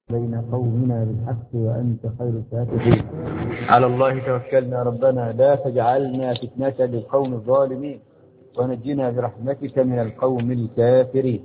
بين قومنا بالحق وأنت خير الفاتحين. على الله توكلنا ربنا لا تجعلنا فتنة للقوم الظالمين ونجنا برحمتك من القوم الكافرين.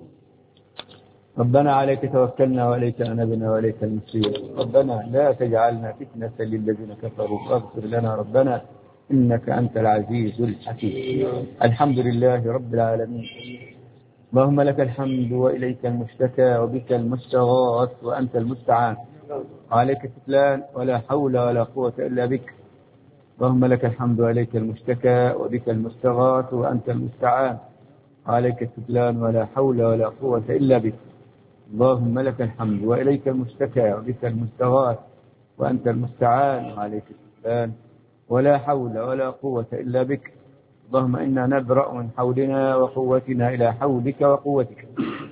ربنا عليك توكلنا وإليك أنبنا وإليك المصير. ربنا لا تجعلنا فتنة للذين كفروا واغفر لنا ربنا إنك أنت العزيز الحكيم. الحمد لله رب العالمين. اللهم لك الحمد وإليك المشتكى وبك المستغاث وأنت المستعان وعليك التكلان ولا حول ولا قوة إلا بك. اللهم لك الحمد وإليك المشتكى وبك المستغاث وأنت المستعان وعليك التكلان ولا حول ولا قوة إلا بك. اللهم لك الحمد وإليك المشتكى وبك المستغاث وأنت المستعان وعليك التكلان ولا حول ولا قوة إلا بك. اللهم إنا نبرأ من حولنا وقوتنا إلى حولك وقوتك.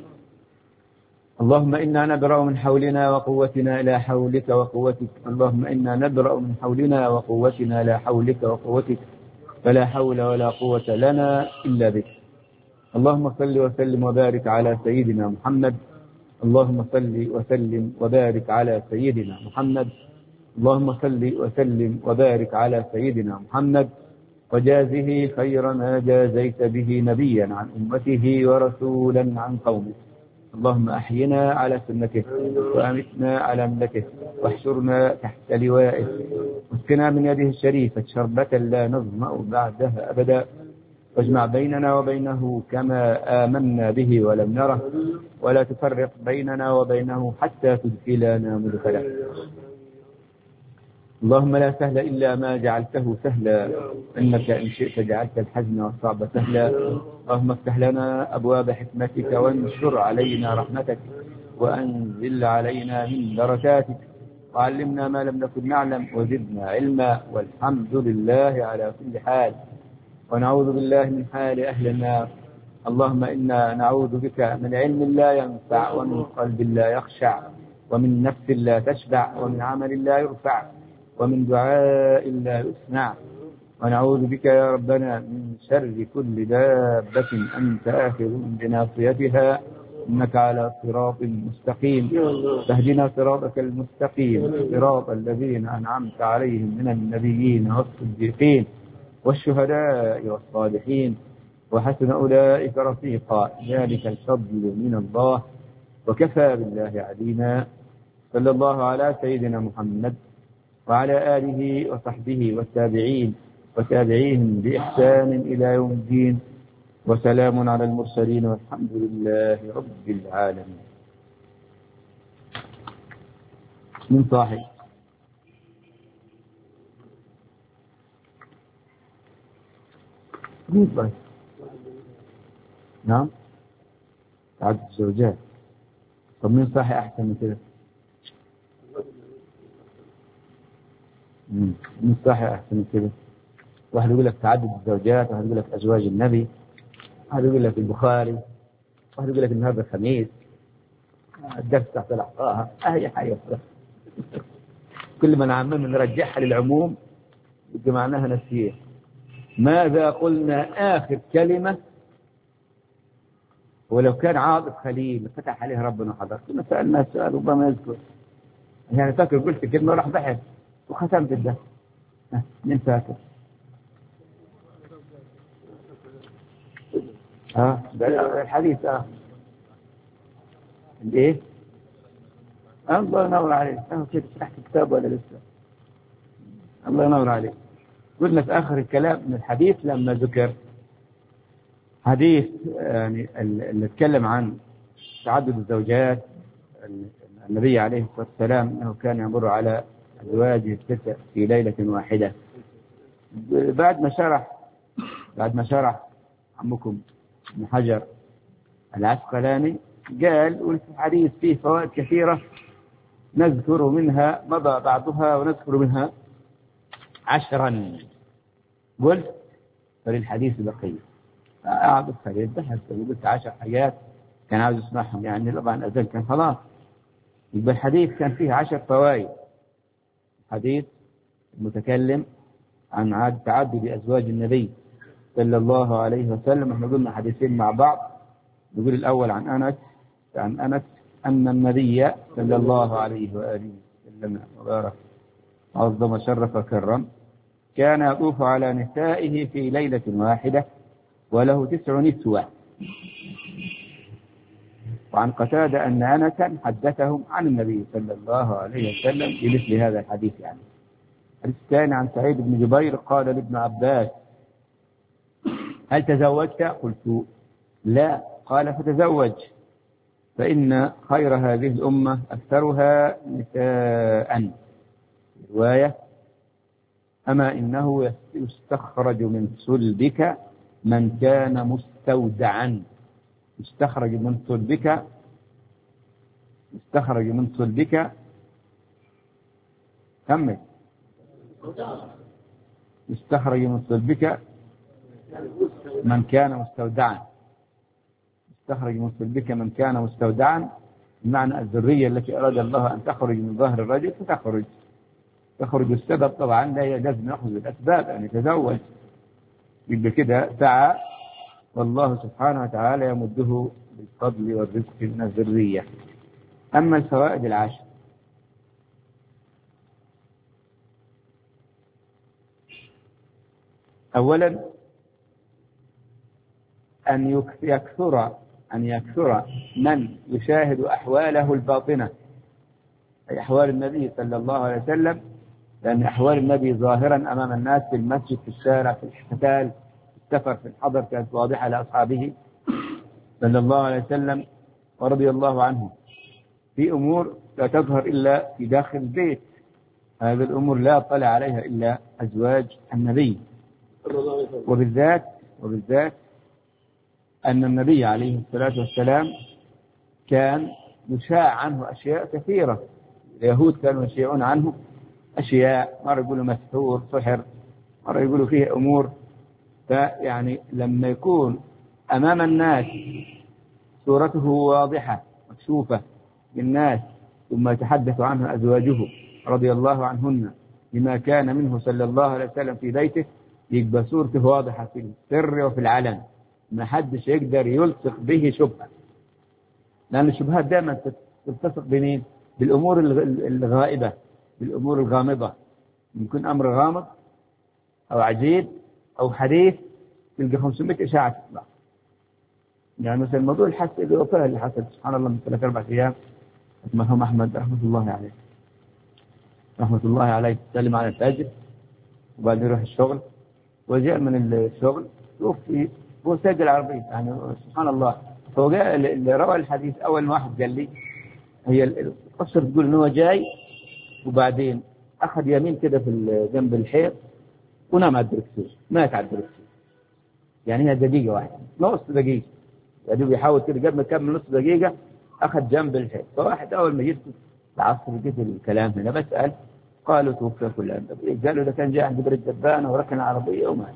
اللهم إنا نبرأ من حولنا وقوتنا إلى حولك وقوتك. اللهم إنا نبرأ من حولنا وقوتنا إلى حولك وقوتك فلا حول ولا قوة لنا إلا بك. اللهم صل وسلم وبارك على سيدنا محمد. اللهم صل وسلم وبارك على سيدنا محمد. اللهم صل وسلم وبارك على سيدنا محمد وجازه خير ما جازيت به نبيا عن أمته ورسولا عن قومه. اللهم أحينا على سنته وأمتنا على ملته واحشرنا تحت لوائه واسقنا من يده الشريفة شربة لا نظمأ بعدها أبدا واجمع بيننا وبينه كما آمنا به ولم نره ولا تفرق بيننا وبينه حتى تدخلنا مدخلا. اللهم لا سهل إلا ما جعلته سهلا إنك إن شئت جعلت الحزن والصعب سهلا. اللهم افتح لنا أبواب حكمتك وانشر علينا رحمتك وأنزل علينا من بركاتك وعلمنا ما لم نكن نعلم وزدنا علما والحمد لله على كل حال. ونعوذ بالله من حال أهل النار. اللهم إنا نعوذ بك من علم لا ينفع ومن قلب لا يخشع ومن نفس لا تشبع ومن عمل لا يرفع ومن دعاء لا يسمع. ونعوذ بك يا ربنا من شر كل دابة أنت آخذ بناصيتها إنك على صراط مستقيم. فاهدنا صراطك المستقيم صراط الذين أنعمت عليهم من النبيين والصديقين والشهداء والصالحين وحسن أولئك رفيقا ذلك الفضل من الله وكفى بالله علينا. صلى الله على سيدنا محمد وعلى آله وصحبه والتابعين وتابعيهم بإحسان إلى يوم الدين وسلام على المرسلين والحمد لله رب العالمين. من صاحب نعم تعدد الزوجات. طب مين صاحي أحسن من كده؟ مين صاحي أحسن من كده؟ واحد يقول لك تعدد الزوجات، واحد يقول لك أزواج النبي، واحد يقول لك البخاري، واحد يقول لك النهارده الخميس الدرس تحت الأحقاها. أي حاجة كل ما نعمم نرجعها للعموم يبقى معناها نسيه. ماذا قلنا آخر كلمة؟ ولو كان عاطف خليل فتح عليه ربنا حضر كنا سألنا السؤال ربما يذكر يعني فاكر قلت كلمة وراح بحث وختمت ده. مين فاكر؟ الحديث الايه؟ الله ينور عليك. كيف فتحت الكتاب ولا لسه؟ الله ينور عليك. قلنا في آخر الكلام من الحديث لما ذكر حديث يعني اللي اتكلم عن تعدد الزوجات. النبي عليه الصلاة والسلام أنه كان يمر على أزواجه التسع في ليلة واحدة. بعد ما شرح عمكم ابن حجر العسقلاني قال قلت الحديث فيه فوائد كثيرة نذكر منها مضى بعضها ونذكر منها 10. قلت فللحديث بقية أعرف خليل بحث قلت 10 حاجات كان عاوز يسمعهم يعني طبعا الأذان كان خلاص. يبقى الحديث كان فيه 10 فوائد. حديث المتكلم عن تعدد أزواج النبي صلى الله عليه وسلم. احنا قلنا حديثين مع بعض. نقول الأول عن أنس أن النبي صلى الله عليه وآله وسلم وبارك عظم شرف وكرم كان يطوف على نسائه في ليلة واحدة وله 9 نسوة. وعن قتادة أن أنسا حدثهم عن النبي صلى الله عليه وسلم بمثل هذا الحديث. يعني الحديث الثاني عن سعيد بن جبير قال لابن عباس: هل تزوجت؟ قلت: لا. قال: فتزوج، فإن خير هذه الأمة أكثرها نساء. رواية: أما إنه يستخرج من صلبك من كان مستودعا. يستخرج من صلبك كمل. يستخرج من صلبك من كان مستودعا. يستخرج من صلبك من كان مستودعا، بمعنى الذرية التي أراد الله أن تخرج من ظهر الرجل تخرج السبب. طبعا لا لازم نأخذ بالأسباب أن يتزوج، يبقى كده سعى، والله سبحانه وتعالى يمده بالفضل والرزق من الذرية. أما الفوائد 10: أولا أن يكثر من يشاهد أحواله الباطنة، أي أحوال النبي صلى الله عليه وسلم، لأن أحوال النبي ظاهرا أمام الناس في المسجد، في الشارع، في القتال، في السفر، في الحضر، كانت واضحة لأصحابه صلى الله عليه وسلم ورضي الله عنه. في أمور لا تظهر إلا في داخل البيت، هذه الأمور لا يطلع عليها إلا أزواج النبي. وبالذات أن النبي عليه الصلاة والسلام كان يشاع عنه أشياء كثيرة. اليهود كانوا يشيعون عنه أشياء، مرة يقولوا مسحور، سحر، مرة يقولوا فيه أمور. فيعني لما يكون أمام الناس صورته واضحة مكشوفة للناس، ثم يتحدث عنه أزواجه رضي الله عنهن بما كان منه صلى الله عليه وسلم في بيته، يبقى صورته واضحة في السر وفي العلن، ما حدش يقدر يلصق به شبهة، لأن الشبهات دائما تلتصق بمين؟ بالأمور الغائبة، بالأمور الغامضة. يكون أمر غامض أو عجيب أو حديث تلقى 500 إشاعة تطلع. يعني مثلا موضوع الحس الوفاة اللي حصل سبحان الله من 3-4 أيام، المرحوم أحمد رحمة الله عليه سلم على الفجر، وبعدين يروح الشغل، وجاء من الشغل توفي هو ساق العربية. يعني سبحان الله. فهو جاء اللي روى الحديث أول واحد قال لي، هي القصة تقول إنه جاي وبعدين أخذ يمين كده في جنب الحيط ونام على الدركسيون، مات على الدركسيون. يعني هي دقيقة واحدة، نص دقيقة، يعني بيحاول كده قبل ما يكمل نص دقيقة أخذ جنب الحيط. فواحد أول ما جبت العصر جيت الكلام هنا بسأل، قالوا توفي فلان. قالوا ده كان جاء عند بر الدبانة وركن العربية ومات.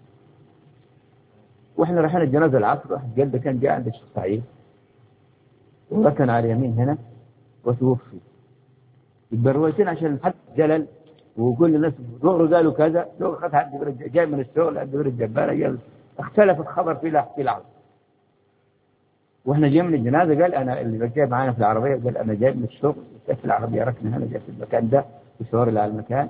واحنا رايحين الجنازة العصر، واحد قال ده كان جاء عند الشيخ سعيد وركن على اليمين هنا وتوفي. يبقى روايتين عشان حد جلل وكل الناس دغري قالوا كذا، دغري خد حد جاي من الشغل عند بر الدبانة، اختلف الخبر في لحظة. واحنا جاي من الجنازة قال انا اللي جاي معانا في العربية، قال انا جاي من الشغل في العربية ركن هنا، جاي في المكان ده يشاور على المكان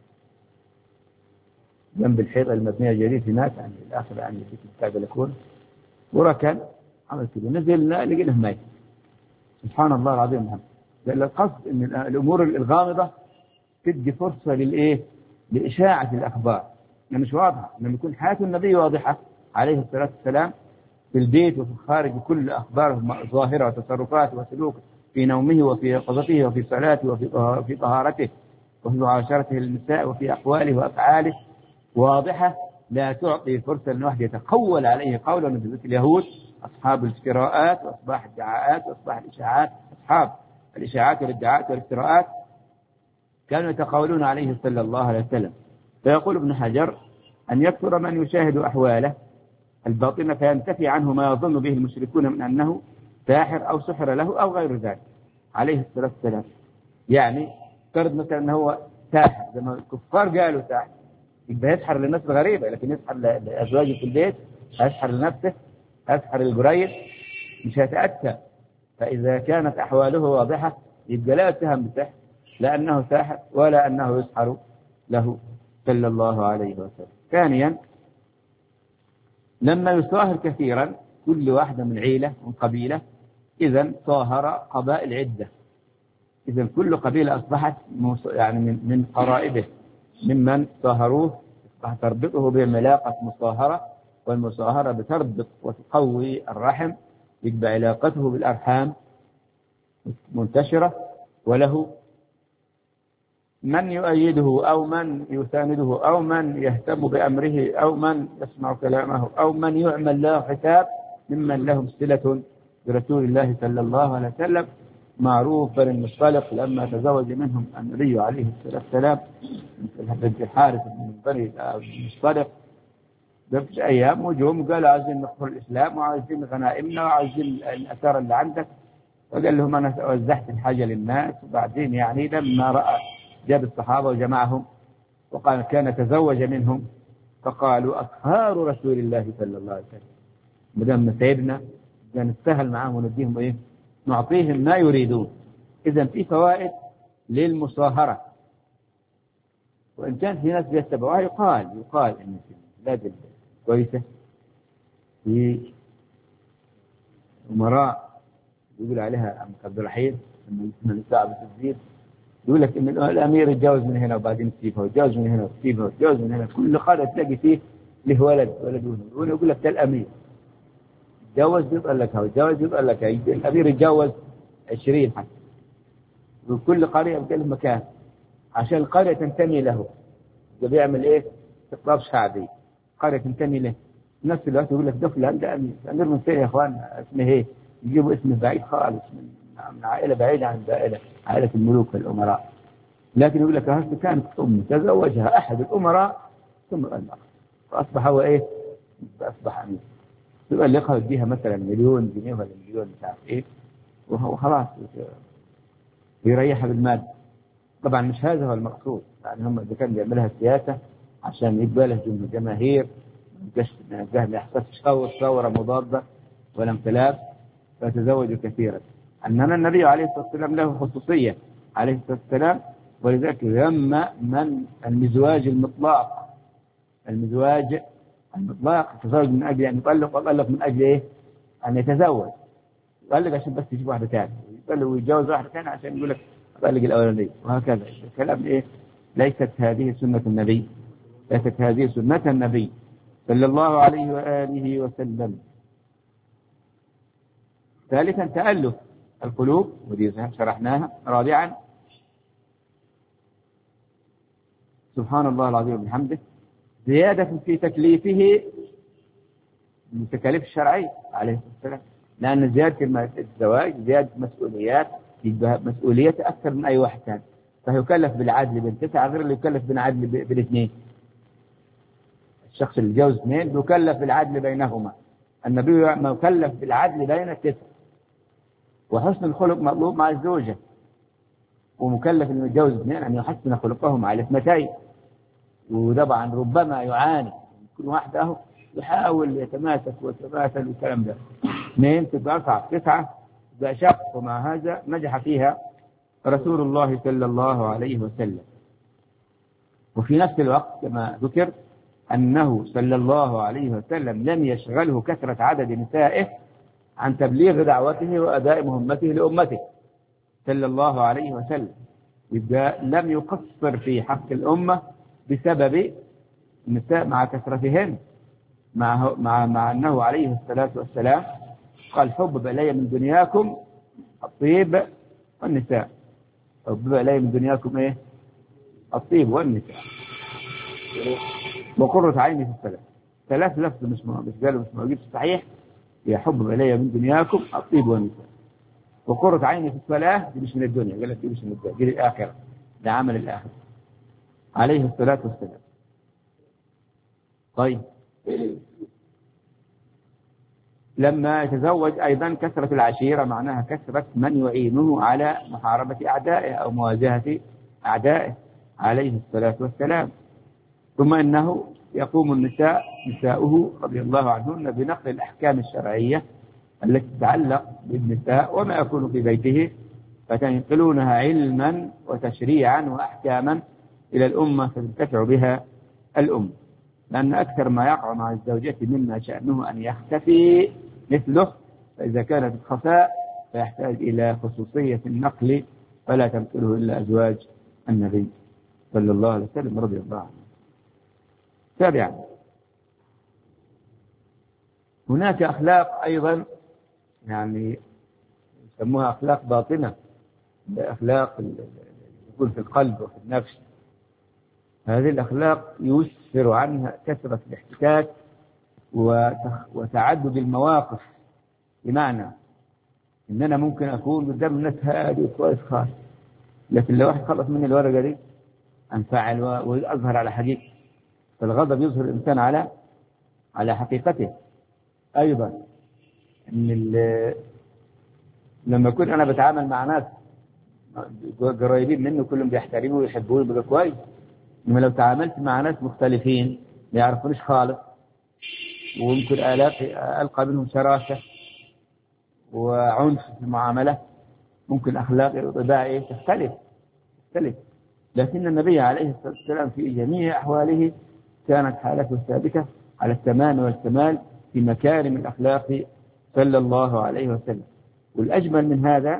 جنب الحيطة المبنية جديد هناك، يعني الآخر يعني في كتاب الأكون، وركن عمل كده، نزلنا لقيناه ميت. سبحان الله العظيم. لأن القصد إن الأمور الغامضة تدي فرصة لإشاعة الأخبار، يعني مش واضحة. لما يكون حياة النبي واضحة عليه الصلاة والسلام في البيت وفي الخارج، كل أخباره ظاهرة وتصرفاته وسلوكه في نومه وفي يقظته وفي صلاته وفي طهارته وفي معاشرته للنساء وفي أقواله وأفعاله واضحة، لا تعطي فرصة أن واحد يتقول عليه قولا. مثل اليهود أصحاب الافتراءات وأصباح الدعاءات وأصباح الإشاعات، أصحاب الإشاعات والادعاءات والافتراءات كانوا يتقولون عليه صلى الله عليه وسلم. فيقول ابن حجر أن يكثر من يشاهد أحواله الباطنة فينتفي عنه ما يظن به المشركون من أنه ساحر أو سحر له أو غير ذلك عليه الصلاة والسلام. يعني فرض مثلا أنه هو ساحر زي ما الكفار قالوا ساحر، يبقى يسحر للناس الغريبة، لكن يسحر لأزواجه في البيت، يسحر لنفسه، يسحر للقريب، مش هيتأتى فإذا كانت أحواله واضحة يبقى لا يتهم بالسحر، لا أنه ساحر ولا أنه يسحر له صلى الله عليه وسلم. ثانيا، لما يصاهر كثيرا كل واحدة من عيلة من قبيلة، إذا صاهر قبائل عدة، إذا كل قبيلة أصبحت يعني من قرائبه ممن صاهروه، أصبحت تربطه بملاقة مصاهرة، والمصاهرة بتربط وتقوي الرحم، يبقى علاقته بالأرحام منتشرة، وله من يؤيده أو من يسانده أو من يهتم بأمره أو من يسمع كلامه أو من يعمل له حساب ممن لهم صلة برسول الله صلى الله عليه وسلم. معروف بن المصطلق لما تزوج منهم النبي عليه الصلاة والسلام بنت الحارث بن بني المصطلق ذات أيام، وجوهم قالوا عايزين ندخل الإسلام وعايزين غنائمنا وعايزين الأثار اللي عندك، وقال لهم أنا وزعت الحاجة للناس. وبعدين يعني لما رأى جاب الصحابة وجمعهم وقال كان تزوج منهم، فقالوا أصهار رسول الله صلى الله عليه وسلم، مدام سيدنا نستاهل معاهم ونديهم إيه، نعطيهم ما يريدون. إذن في فوائد للمصاهرة، وإن كان في ناس يتبعوها يقال إن في البلاد كويسة في أمراء يقول عليها أم عبد الرحيم لما يسمى نساء بالتسجيل، يقول لك إن الأمير يتجوز من هنا وبعدين يسيبها، ويتجوز من هنا ويسيبها، ويتجوز من هنا، كل قرية تلاقي فيه له ولد يقول لك ده الأمير يتجوز يطلقها ويتجوز يطلقها، الأمير يتجوز 20 حتى، وكل قرية بقى له مكان عشان القرية تنتمي له. بيعمل إيه؟ استقطاب شعبي، قرية تنتمي له. نفس الوقت يقول لك ده فلان ده أمير، أمير من فين يا إخوان؟ اسمه إيه؟ يجيبوا اسم بعيد خالص من عائلة بعيدة عن عائلة الملوك والأمراء. لكن يقول لك هذا كانت أم تزوجها أحد الأمراء ثم طلقها، فأصبح هو إيه؟ أصبح أمير. يبقى اللي يقعد بيها مثلا مليون جنيه ولا مليون مش عارف إيه، وهو خلاص ويريحها بالمال. طبعا مش هذا هو المقصود، يعني هم إذا كان بيعملها سياسة عشان يبقى له جماهير ما يحصلش ثورة مضادة ولا انقلاب، فتزوجوا كثيرا. أننا النبي عليه الصلاة والسلام له خصوصية عليه الصلاة والسلام، ولذلك يسمى من المزواج المطلق. المزواج المطلق يتزوج من أجل أن يطلق، ويطلق من أجل إيه؟ أن يتزوج. يطلق عشان بس يجيب واحدة ثانية، يطلق ويتجوز واحدة ثانية عشان يقول لك أطلق الأولانية، وهكذا. الكلام إيه؟ ليست هذه سنة النبي، ليست هذه سنة النبي صلى الله عليه وآله وسلم. ثالثا تألف القلوب، ودي شرحناها. رابعا سبحان الله العظيم وبحمده، زيادة في تكليفه من التكاليف الشرعية عليه الصلاة والسلام، لأن زيادة الزواج زيادة مسؤوليات، يبقى مسؤوليته أكثر من أي واحد ثاني، فيكلف بالعدل بين 9 غير اللي يكلف بالعدل بالاثنين. الشخص اللي يتجوز 2 يكلف بالعدل بينهما، النبي مكلف بالعدل بين 9. وحسن الخلق مطلوب مع الزوجة، ومكلف انه يتجوز 2 أن يحسن خلقهم على 2. وطبعا ربما يعاني كل واحد له يحاول يتماسك ويتماثل والكلام ده، 2 تبقى أصعب، 9 تبقى شق. ومع هذا نجح فيها رسول الله صلى الله عليه وسلم. وفي نفس الوقت كما ذكر أنه صلى الله عليه وسلم لم يشغله كثرة عدد نسائه عن تبليغ دعوته وأداء مهمته لأمته صلى الله عليه وسلم، يبقى لم يقصر في حق الأمة بسبب النساء مع كثرتهن، مع أنه عليه الصلاة والسلام قال حبب إلي من دنياكم الطيب والنساء. حبب إلي من دنياكم إيه؟ الطيب والنساء. وقرة عيني في الصلاة. 3 لفظ مش قالوا مش موجود صحيح، يحبب إلي من دنياكم الطيب والنساء. وقرة عيني في الصلاة دي مش من الدنيا، قال لك دي مش من الدنيا، دي الآخرة، ده عمل الآخرة عليه الصلاة والسلام. طيب لما يتزوج أيضا كثرة العشيرة، معناها كثرة من يعينه على محاربة أعدائه أو مواجهة أعدائه عليه الصلاة والسلام. ثم إنه يقوم نساؤه رضي الله عنهن بنقل الأحكام الشرعية التي تتعلق بالنساء وما يكون في بيته، فتنقلونها علما وتشريعا وأحكاما إلى الأمة فتنتفع بها الأمة. لأن أكثر ما يقع مع الزوجة مما شأنه أن يختفي مثله، فإذا كانت الخفاء فيحتاج إلى خصوصية النقل، فلا تنقله إلا أزواج النبي صلى الله عليه وسلم رضي الله عنه. تابعا، هناك أخلاق أيضا يعني يسموها أخلاق باطنة، أخلاق يكون في القلب وفي النفس. هذه الأخلاق يسفر عنها كثرة الاحتكاك وتعدد المواقف، بمعنى إن أنا ممكن أكون قدام الناس هادي وكويس خالص، لكن لو واحد خلص مني الورقة دي أنفعل وأظهر على حقيقة. فالغضب يظهر الإنسان على حقيقته. أيضا إن لما أكون أنا بتعامل مع ناس قريبين منه كلهم بيحترموه ويحبوه يبقى كويس، إنما لو تعاملت مع ناس مختلفين ما يعرفونيش خالص وممكن ألقى منهم شراسة وعنف في المعاملة، ممكن أخلاقي وطباعي تختلف. لكن النبي عليه الصلاة والسلام في جميع أحواله كانت حالته ثابتة على التمام والكمال في مكارم الأخلاق صلى الله عليه وسلم. والأجمل من هذا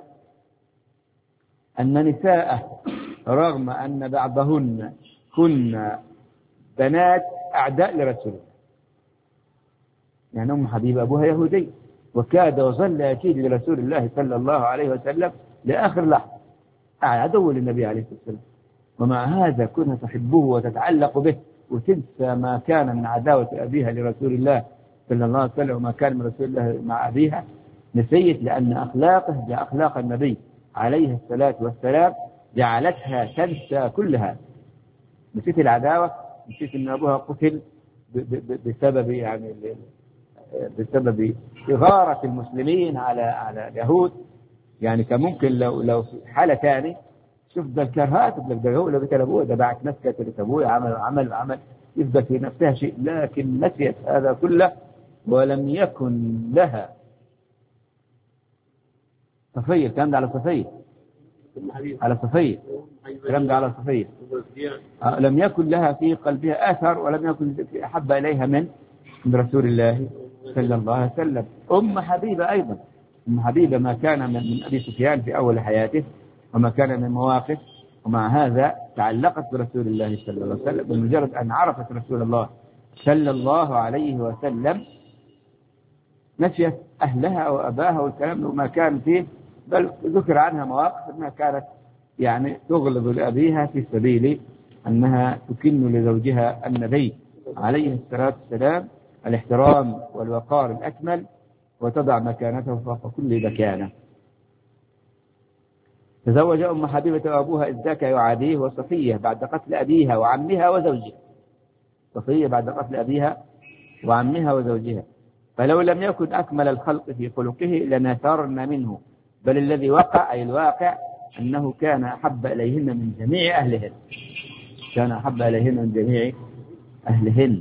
أن نساءه رغم أن بعضهن كن بنات أعداء لرسول الله، يعني أم حبيبة أبوها يهودي وكاد وظل أكيد لرسول الله صلى الله عليه وسلم لآخر لحظة، عدو للنبي عليه الصلاة والسلام، ومع هذا كنت تحبه وتتعلق به وتنسى ما كان من عداوة أبيها لرسول الله صلى الله عليه وسلم وما كان من رسول الله مع أبيها. نسيت لأن أخلاقه أخلاق النبي عليه الصلاة والسلام جعلتها تنسى كل هذا. نسيت العداوة، نسيت أن أبوها قتل بسبب إغارة المسلمين على اليهود. يعني كان ممكن لو في حالة ثانية شوف ده الكرهات ده هو اللي قتل أبوه، ده بعت ناس قتلت أبوه، عمل يثبت في نفسها شيء، لكن نسيت هذا كله ولم يكن لها صفية. الكلام ده على صفية، الكلام ده على صفية. لم يكن لها في قلبها أثر ولم يكن أحب إليها من رسول الله صلى الله عليه وسلم. أم حبيبة أيضا، أم حبيبة ما كان من أبي سفيان في أول حياته وما كان من مواقف، ومع هذا تعلقت برسول الله صلى الله عليه وسلم. بمجرد أن عرفت رسول الله صلى الله عليه وسلم نسيت أهلها وأباها والكلام وما كان فيه، بل ذكر عنها مواقف أنها كانت يعني تغلظ لأبيها في سبيل أنها تكن لزوجها النبي عليه الصلاة والسلام الاحترام والوقار الأكمل وتضع مكانته فوق كل مكانه. تزوج أم حبيبة وأبوها إذ ذاك يعاديه وصفية بعد قتل أبيها وعمها وزوجها. صفية بعد قتل أبيها وعمها وزوجها، فلو لم يكن أكمل الخلق في خلقه لنثرن منه، بل الذي وقع أي الواقع أنه كان أحب إليهن من جميع أهلهن، كان أحب إليهن من جميع أهلهن.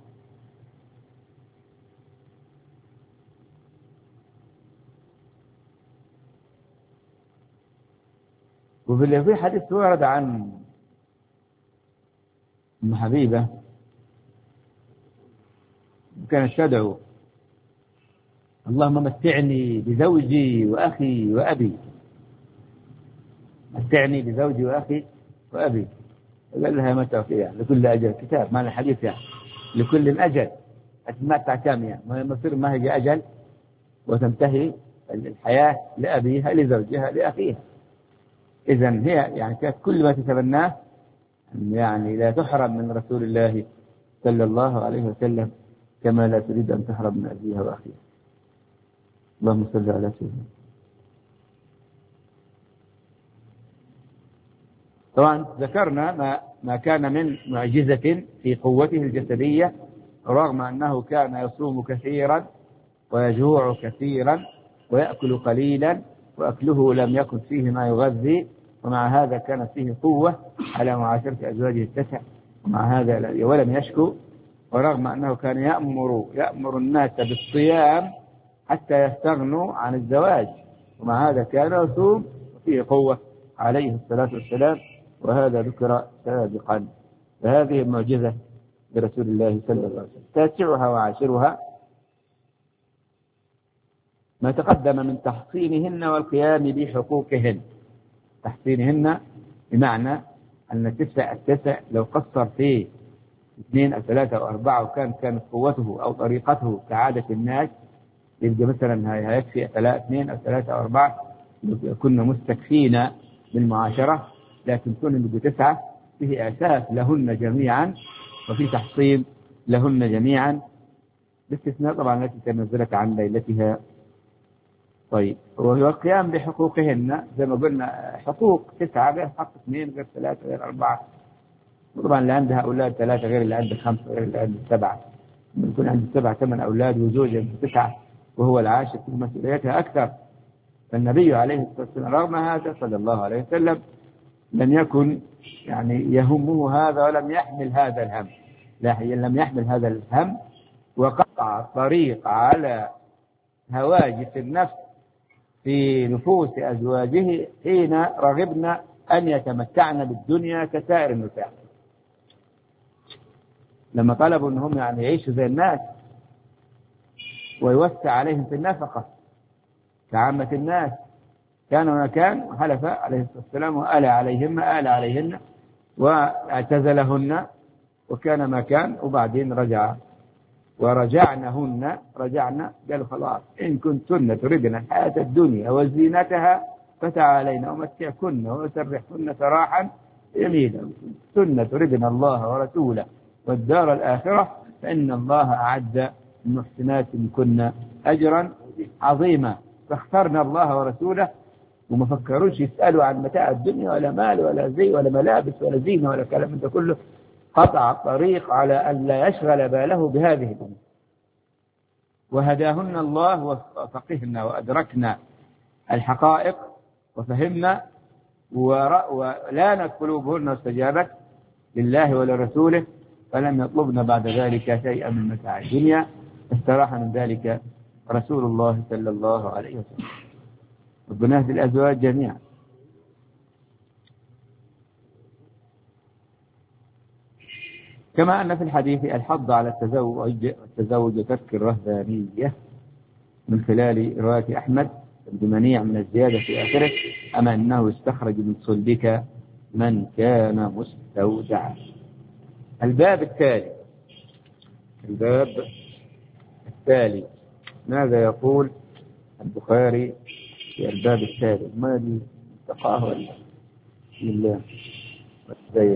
وفي حديث ورد عن أم حبيبة كانت تدعو اللهم متعني بزوجي وأخي وأبي، متعني بزوجي وأخي وأبي. قال لها متى فيها لكل أجل كتاب، ما الحديث يعني لكل أجل أتمتع كم يعني ما يصير ما هي أجل وتنتهي الحياة لأبيها لزوجها لأخيها. إذن هي يعني كانت كل ما تتمناه يعني لا تحرم من رسول الله صلى الله عليه وسلم كما لا تريد أن تحرم من أبيها وأخيها. اللهم صل على سيدنا. طبعا ذكرنا ما كان من معجزة في قوته الجسدية، رغم أنه كان يصوم كثيرا ويجوع كثيرا ويأكل قليلا وأكله لم يكن فيه ما يغذي، ومع هذا كانت فيه قوة على معاشرة أزواجه التسع، ومع هذا ولم يشكو، ورغم أنه كان يأمر الناس بالصيام حتى يستغنوا عن الزواج، ومع هذا كان يصوم وفيه قوة عليه الصلاة والسلام، وهذا ذكر سابقا. فهذه المعجزة برسول الله صلى الله عليه وسلم. تاسعها وعاشرها ما تقدم من تحصينهن والقيام بحقوقهن. تحصينهن بمعنى أن التسع لو قصر فيه 2 أو 3 أو 4 وكانت قوته أو طريقته كعادة الناس، يبقى مثلا هيكفي 2 أو 3 أو 4 كنا مستكفين بالمعاشرة، لكن كنا نبقى 9 فيه أساس لهن جميعا وفي تحصين لهن جميعا، باستثناء طبعا التي تنزلت عن ليلتها. طيب، وهو القيام بحقوقهن زي ما قلنا، حقوق 9 غير حق 2 غير 3 غير 4. طبعا اللي عندها أولاد 3 غير اللي عنده 5 غير اللي عنده 7. يكون عنده 7 8 أولاد وزوجة عنده 9 وهو العاشر، مسؤوليتها أكثر. فالنبي عليه الصلاة والسلام رغم هذا صلى الله عليه وسلم لم يكن يعني يهمه هذا ولم يحمل هذا الهم، لم يحمل هذا الهم، وقطع الطريق على هواجس النفس في نفوس أزواجه حين رغبنا أن يتمتعن بالدنيا كسائر النساء. لما طلبوا أنهم يعني يعيشوا زي الناس ويوسع عليهم في النفقة كعامة الناس، كان وكان وحلف عليه الصلاة والسلام وآل عليهن واعتزلهن وكان ما كان، وبعدين رجع ورجعنهن رجعنا قالوا خلاص إن كنتن تردن الحياة الدنيا وزينتها فتعالينا ومتعكن وسرحكن سراحا جميلا، كنتن تردن الله ورسوله والدار الآخرة فإن الله أعد المحسنات منكن أجرا عظيما. فاخترنا الله ورسوله وما فكروش يسألوا عن متاع الدنيا ولا مال ولا زي ولا ملابس ولا زينة ولا كلام من ده كله. قطع الطريق على أن لا يشغل باله بهذه الأمور، وهداهن الله وفقهنا وأدركنا الحقائق وفهمنا ولانت قلوبهن واستجابت لله ولرسوله، فلم يطلبن بعد ذلك شيئا من متاع الدنيا، استراح من ذلك رسول الله صلى الله عليه وسلم. ربنا يهدي الأزواج جميعا. كما أن في الحديث الحض على التزوج وترك الرهبانية من خلال رواية أحمد بمنيع من الزيادة في آخره، أما أنه استخرج من صلبك من كان مستودعا. الباب التالي ماذا يقول البخاري في الباب التالي؟ ما دي تقاه ولا بالله والسيد؟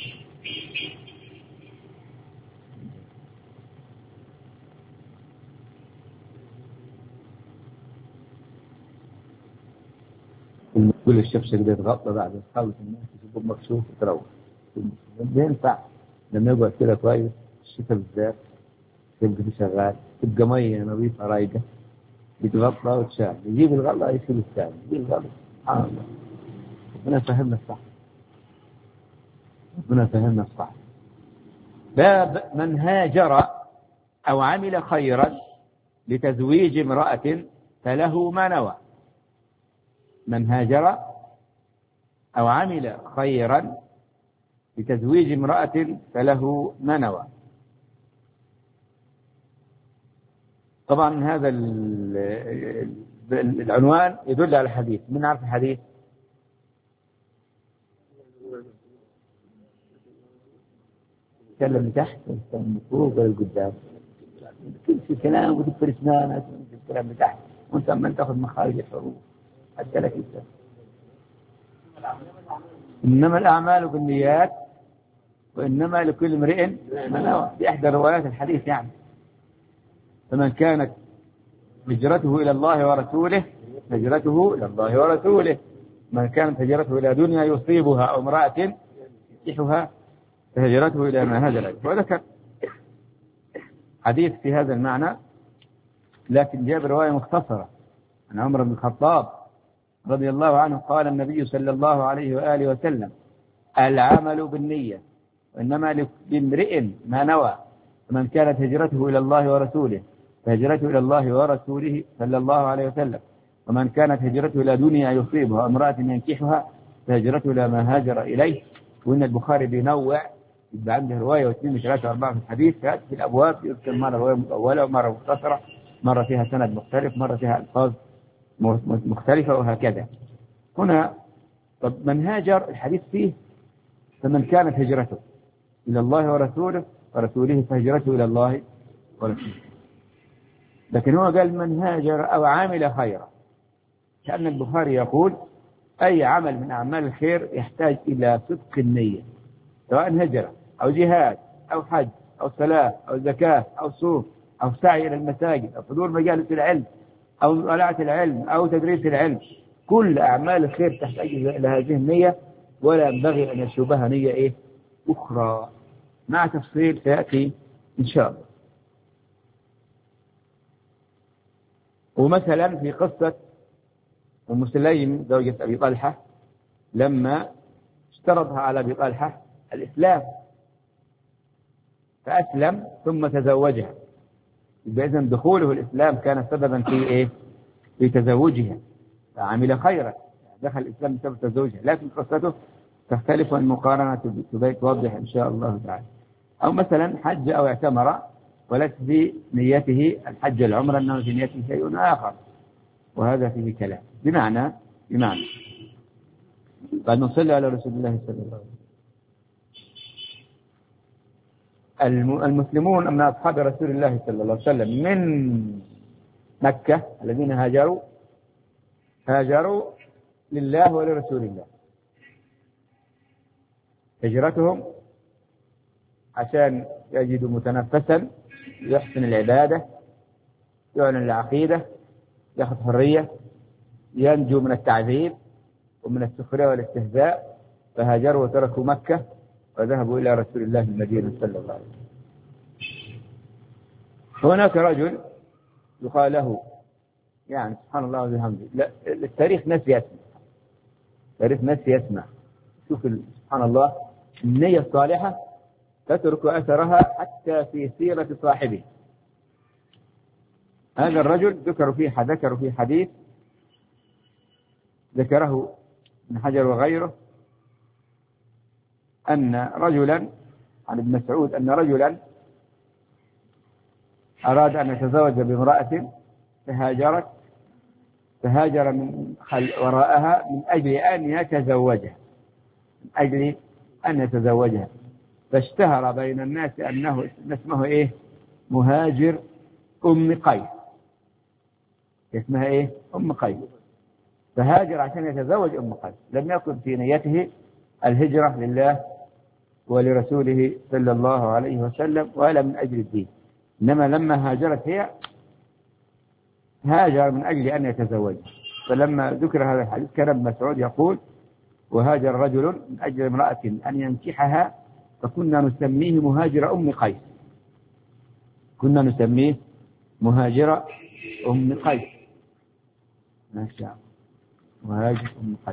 كل الشفشة اللي يتغطى بعد تحاول الناس يشوفوه مكشوف وتروح. بينفع لما يقعد كده كويس الشتاء بالذات، تبقى فيه شغال، تبقى مية نظيفة رايقة، يتغطى وتشال، يجيب الغلة يشيل الثاني، يجيب الغلة. سبحان الله. ربنا فهمنا الصح. باب من هاجر أو عمل خيرا لتزويج امرأة فله ما نوى. من هاجر أو عمل خيرا لتزويج امرأة فله ما نوى. طبعا هذا العنوان يدل على الحديث. من عارف الحديث؟ تكلم تحت وتكلم فوق ولا قدام؟ كل شيء كلام وتكبر اسنانك وتكلم تحت وانت من تاخذ مخارج الحروف حتى لك انت. انما الاعمال بالنيات وانما لكل امرئ ما نوى، بإحدى روايات الحديث يعني. فمن كانت هجرته الى الله ورسوله هجرته الى الله ورسوله، من كانت هجرته الى دنيا يصيبها او امرأة ينكحها فهجرته الى ما هاجر اليه. وذكر حديث في هذا المعنى، لكن جاب رواية مختصرة عن عمر بن الخطاب رضي الله عنه قال النبي صلى الله عليه وآله وسلم: العمل بالنية وإنما لامرئ ما نوى، فمن كانت هجرته إلى الله ورسوله فهجرته إلى الله ورسوله صلى الله عليه وسلم. ومن كانت هجرته إلى دنيا يصيبها امرأة ينكحها فهجرته إلى ما هاجر إليه. وإن البخاري بينوع، يبقى عنده رواية واثنين وثلاثة وأربعة في الحديث. في الأبواب يذكر مرة رواية مطولة ومرة مختصرة، مرة فيها سند مختلف، مرة فيها ألفاظ مختلفة، وهكذا. هنا طب من هاجر الحديث فيه فمن كانت هجرته إلى الله ورسوله فهجرته إلى الله ورسوله. لكن هو قال من هاجر أو عامل خيرا، كأن البخاري يقول أي عمل من أعمال الخير يحتاج إلى صدق النية، سواء هجرة أو جهاد أو حج أو صلاة أو زكاة أو صوم أو سعي إلى المساجد أو حضور مجالس العلم أو مطالعة العلم أو تدريس العلم. كل أعمال الخير تحتاج إلى هذه النية، ولا ينبغي أن يشوبها نية أخرى، مع تفصيل سيأتي إن شاء الله. ومثلا في قصة أم سليم زوجة أبي طلحة لما اشترطها على أبي طلحة الإسلام فأسلم ثم تزوجها، إذن دخوله الإسلام كان سببا في في تزوجها، فعمل خيرا، دخل الإسلام بسبب تزوجها. لكن قصته تختلف عن مقارنة توضح إن شاء الله تعالى. أو مثلا حج أو اعتمر وليس في نيته الحج العمرة، أنه في نيته شيء آخر، وهذا فيه كلام. بمعنى قد نصلي على رسول الله صلى الله عليه وسلم. المسلمون من أصحاب رسول الله صلى الله عليه وسلم من مكة الذين هاجروا لله ولرسول الله، هجرتهم عشان يجدوا متنفسا، يحسن العبادة، يعلن العقيدة، يأخذ حرية، ينجو من التعذيب ومن السخرية والاستهزاء، فهاجروا وتركوا مكة وذهبوا إلى رسول الله المدينة صلى الله عليه وسلم. هناك رجل يقال له يعني سبحان الله وبحمده، لا التاريخ نسي اسمه، شوف سبحان الله النية الصالحة تترك أثرها حتى في سيرة صاحبه. هذا الرجل ذكروا في حديث ذكره ابن حجر وغيره أن رجلا عن ابن مسعود أن رجلا أراد أن يتزوج بامرأة فهاجر من وراءها من أجل أن يتزوجها، فاشتهر بين الناس أنه اسمه مهاجر أم قيس، اسمها أم قيس، فهاجر عشان يتزوج أم قيس، لم يكن في نيته الهجرة لله ولرسوله صلى الله عليه وسلم ولا من أجل الدين، إنما لما هاجرت هي هاجر من أجل أن يتزوجها. فلما ذكر هذا الحديث كان ابن مسعود يقول وهاجر رجل من أجل امرأة أن ينكحها فكنا نسميه مهاجر أم قيس، كنا نسميه مهاجر أم قيس، ما شاء مهاجر أم قيس.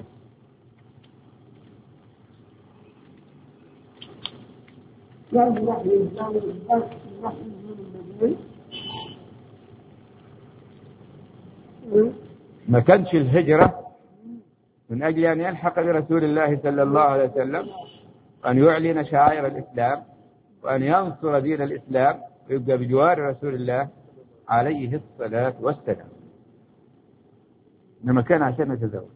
ما كانش الهجرة من أجل أن يلحق برسول الله صلى الله عليه وسلم، أن يعلن شعائر الإسلام وأن ينصر دين الإسلام ويبقى بجوار رسول الله عليه الصلاة والسلام، إنما كان عشان يتزوج.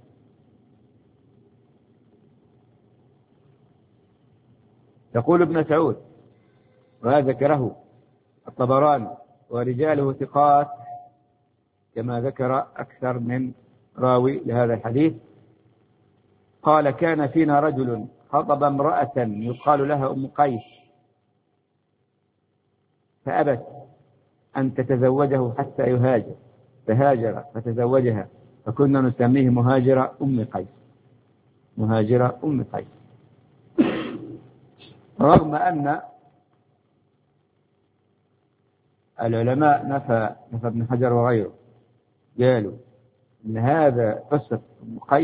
يقول ابن مسعود وهذا ذكره الطبراني ورجاله ثقات كما ذكر أكثر من راوي لهذا الحديث، قال كان فينا رجل خطب امرأة يقال لها أم قيس فأبت أن تتزوجه حتى يهاجر، فهاجر فتزوجها، فكنا نسميه مهاجر أم قيس، مهاجر أم قيس. رغم أن العلماء نفى ابن حجر وغيره قالوا إن هذا قصة أم قيس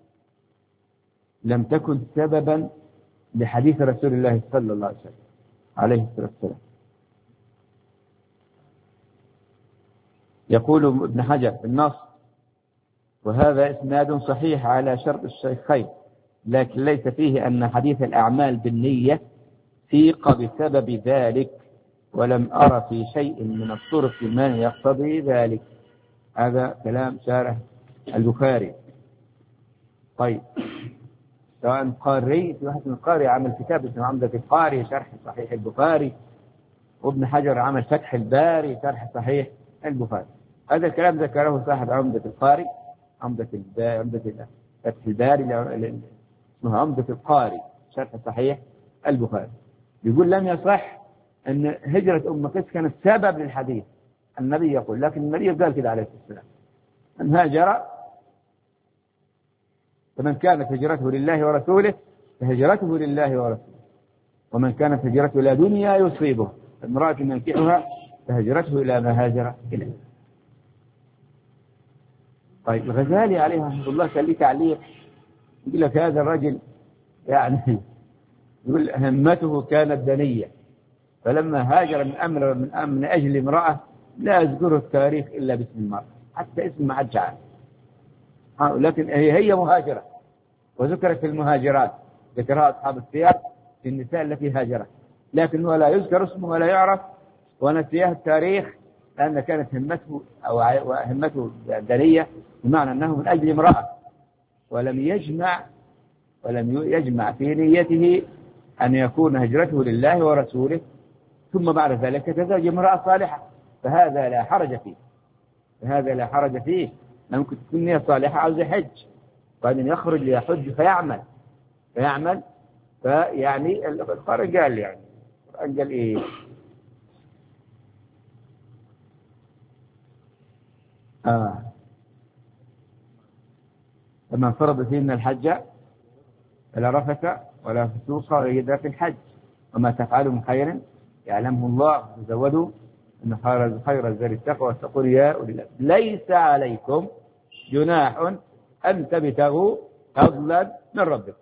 لم تكن سببا لحديث رسول الله صلى الله عليه وسلم عليه الصلاة والسلام، يقول ابن حجر في النص: وهذا إسناد صحيح على شرط الشيخين، لكن ليس فيه أن حديث الأعمال بالنية سيق بسبب ذلك، ولم أرى في شيء من الطرق من يقتضي ذلك. هذا كلام شارح البخاري. طيب، سواء قاري، في واحد من القاري عمل كتاب اسمه عمدة القاري شرح صحيح البخاري، وابن حجر عمل فتح الباري شرح صحيح البخاري. هذا الكلام ذكره صاحب عمدة القاري، فتح الباري اسمه عمدة القاري شرح صحيح البخاري. يقول لم يصح أن هجرة أم قيس كانت سبب للحديث. النبي يقول، لكن النبي قال كده عليه السلام: من هاجر فمن كانت هجرته لله ورسوله فهجرته لله ورسوله، ومن كانت هجرته إلى دنيا يصيبه امرأة ينكحها فهجرته إلى ما هاجر إليه. طيب، الغزالي عليه رحمه الله كان ليه تعليق، يقول لك هذا الرجل يعني يقول همته كانت دنية، فلما هاجر من أجل امرأة لا يذكره التاريخ إلا باسم المرأة، حتى اسم ما عادش عارف، لكن هي مهاجرة وذكرت في المهاجرات، ذكرها أصحاب السير في النساء التي هاجرت، لكن هو لا يذكر اسمه ولا يعرف، ونسيه التاريخ لأن كانت همته دنية، بمعنى أنه من أجل امرأة، ولم يجمع في نيته أن يكون هجرته لله ورسوله، ثم بعد ذلك تزوج امرأة صالحة، فهذا لا حرج فيه. ممكن تكون نية صالحة عاوز يحج، بعدين يخرج ليحج فيعمل فيعني القرآن قال إيه؟ فمن فرض فيهن الحج فلا رفث ولا فسوق ولا جدال في الحج، وما تفعلوا من خير يعلمه الله، تزودوا إن خير الزاد التقوى، واتقوا يا أولي الألباب. ليس عليكم جناح أن تبتغوا فضلا من ربكم.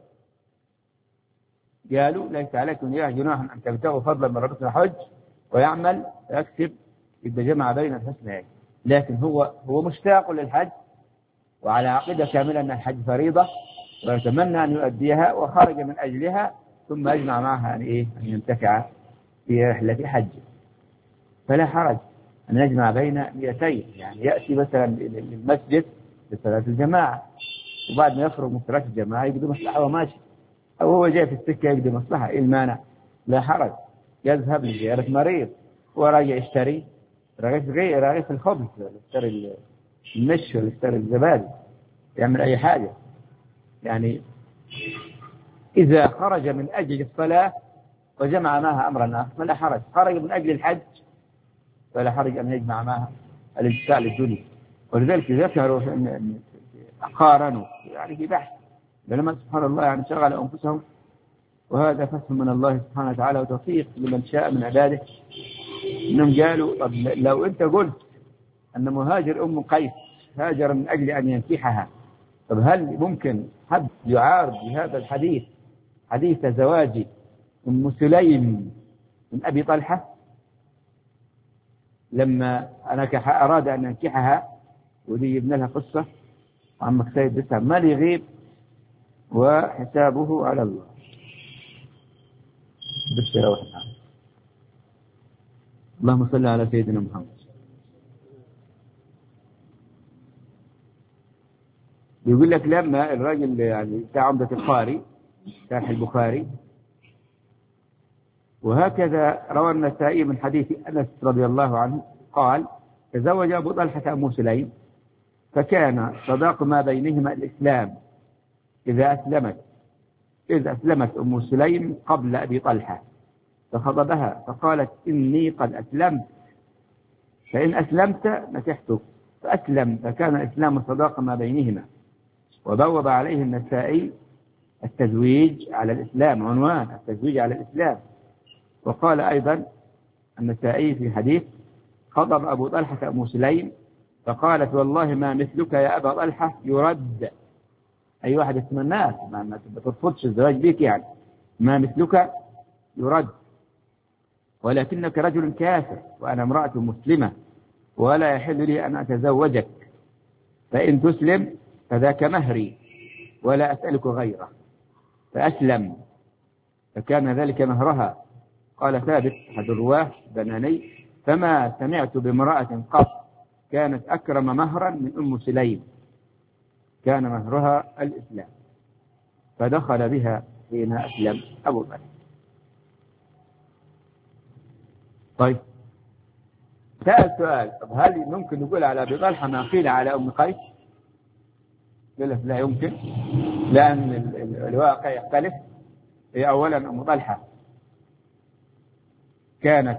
قالوا ليس عليكم جناح أن تبتغوا فضلا من ربكم، حج ويعمل ويكسب، إذا جمع بين الحسنين. لكن هو مشتاق للحج، وعلى عقيدة كاملة أن الحج فريضة، ويتمنى أن يؤديها، وخرج من أجلها، ثم أجمع معها أن ينتفع في رحلة حج. فلا حرج أن يجمع بين نيتين، يعني يأتي مثلا للمسجد لصلاة الجماعة، وبعد ما يخرج من صلاة الجماعة يقضي مصلحة وماشي، أو هو جاي في السكة يقضي مصلحة، إيه المانع؟ لا حرج. يذهب لزيارة مريض وراجع يشتري رغيف الخبز، يشتري المش ولا يشتري الزبادي، يعمل أي حاجة. يعني إذا خرج من أجل الصلاة وجمع معها أمر الناس فلا حرج. خرج من أجل الحج فلا حرج أن يجمع معها الانتفاع للدنيا. ولذلك ذكروا أن قارنوا يعني في بحث، لما سبحان الله يعني شغل أنفسهم، وهذا فهم من الله سبحانه وتعالى وتوفيق لمن شاء من عباده. إنهم قالوا طب لو أنت قلت أن مهاجر أم قيس هاجر من أجل أن ينكحها، طب هل ممكن حد يعارض بهذا الحديث حديث زواج أم سليم من أبي طلحة لما أراد أن ينكحها، ودي ابن لها قصة عمك سيد بسها ما يغيب وحسابه على الله. بشر وحساب. اللهم صل على سيدنا محمد. يقول لك لما الراجل يعني بتاع عمدة القاري شرح البخاري، وهكذا روى النسائي من حديث أنس رضي الله عنه قال: تزوج أبو طلحة أم سليم، فكان صداق ما بينهما الإسلام، إذا أسلمت أم سليم قبل أبي طلحة فخطبها فقالت: إني قد أسلمت، فإن أسلمت نكحتك، فأسلم، فكان الإسلام صداق ما بينهما. وبوب عليه النسائي التزويج على الإسلام، عنوان التزويج على الإسلام. وقال أيضا النسائي في حديث: خطب أبو طلحة أم سليم فقالت: والله ما مثلك يا أبا طلحة يرد. أي واحد يتمناه، ما ترفضش الزواج بك، يعني ما مثلك يرد، ولكنك رجل كافر وأنا امرأة مسلمة، ولا يحل لي أن أتزوجك، فإن تسلم فذاك مهري ولا أسألك غيره. فأسلم فكان ذلك مهرها. قال ثابت أحد الرواه بناني: فما سمعت بامرأة قط كانت أكرم مهرا من أم سليم، كان مهرها الإسلام، فدخل بها حين أسلم أبو بكر. طيب، سؤال: طب هل ممكن نقول على أبي طلحة ما قيل على أم قيس؟ قال لا يمكن، لأن الواقع يختلف. هي أولا أم طلحة كانت